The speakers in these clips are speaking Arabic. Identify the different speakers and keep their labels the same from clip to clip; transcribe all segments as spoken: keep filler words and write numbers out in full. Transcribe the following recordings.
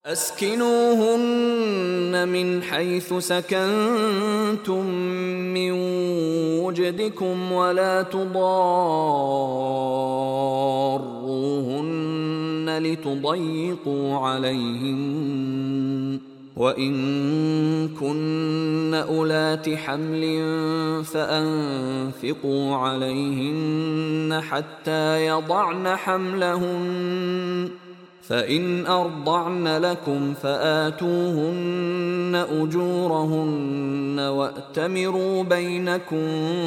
Speaker 1: أسكنوهن من حيث سكنتم من وجدكم ولا تضاروهن لتضيقوا عليهن وإن كن أولات حمل فأنفقوا عليهن حتى يضعن حملهن فإن أرضعن لكم فآتوهن أجورهن وأتمروا بينكم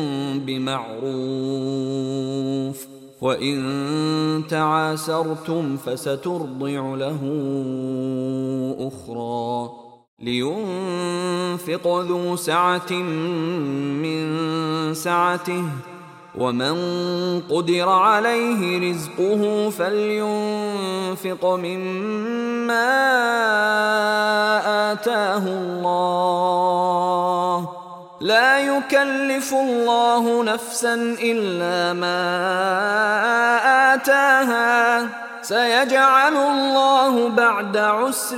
Speaker 1: بمعروف وإن تعاسرتم فسترضع له أخرى لينفق ذو سعة من سعته ومن قدر عليه رزقه فلينفق مما آتاه الله لا يكلف الله نفسا إلا ما آتاها سيجعل الله بعد عسر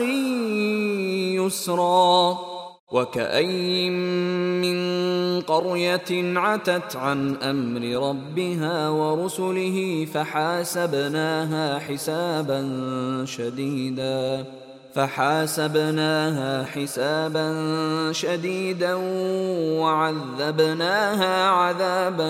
Speaker 1: يسرا وكأين من قرية عتت عن أمر ربها ورسله فحاسبناها حسابا شديدا فحاسبناها حسابا شديدا وعذبناها عذابا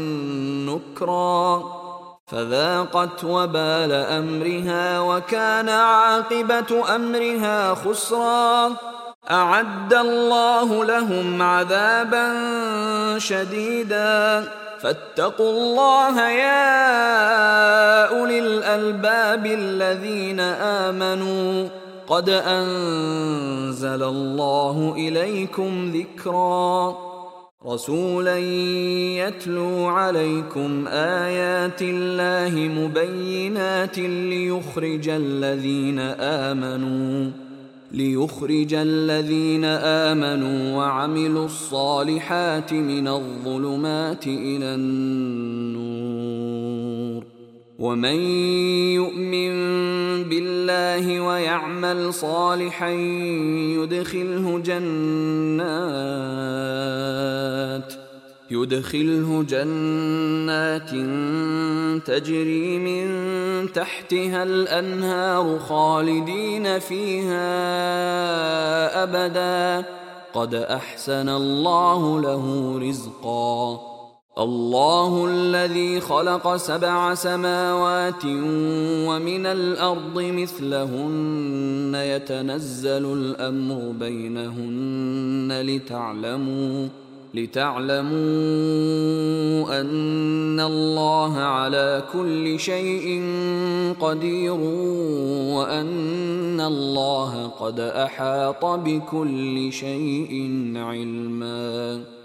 Speaker 1: نكرا فذاقت وبال أمرها وكان عاقبة أمرها خسرا أعد الله لهم عذابا شديدا فاتقوا الله يا أولي الألباب الذين آمنوا قد أنزل الله إليكم ذكرا رسولا يتلو عليكم آيات الله مبينات ليخرج الذين آمنوا ليخرج الذين آمنوا وعملوا الصالحات من الظلمات إلى النور ومن يؤمن بالله ويعمل صالحا يدخله جنات يدخله جنات تجري من تحتها الأنهار خالدين فيها أبدا قد أحسن الله له رزقا الله الذي خلق سبع سماوات ومن الأرض مثلهن يتنزل الأمر بينهن لتعلموا لتعلموا أن الله على كل شيء قدير وأن الله قد أحاط بكل شيء علما.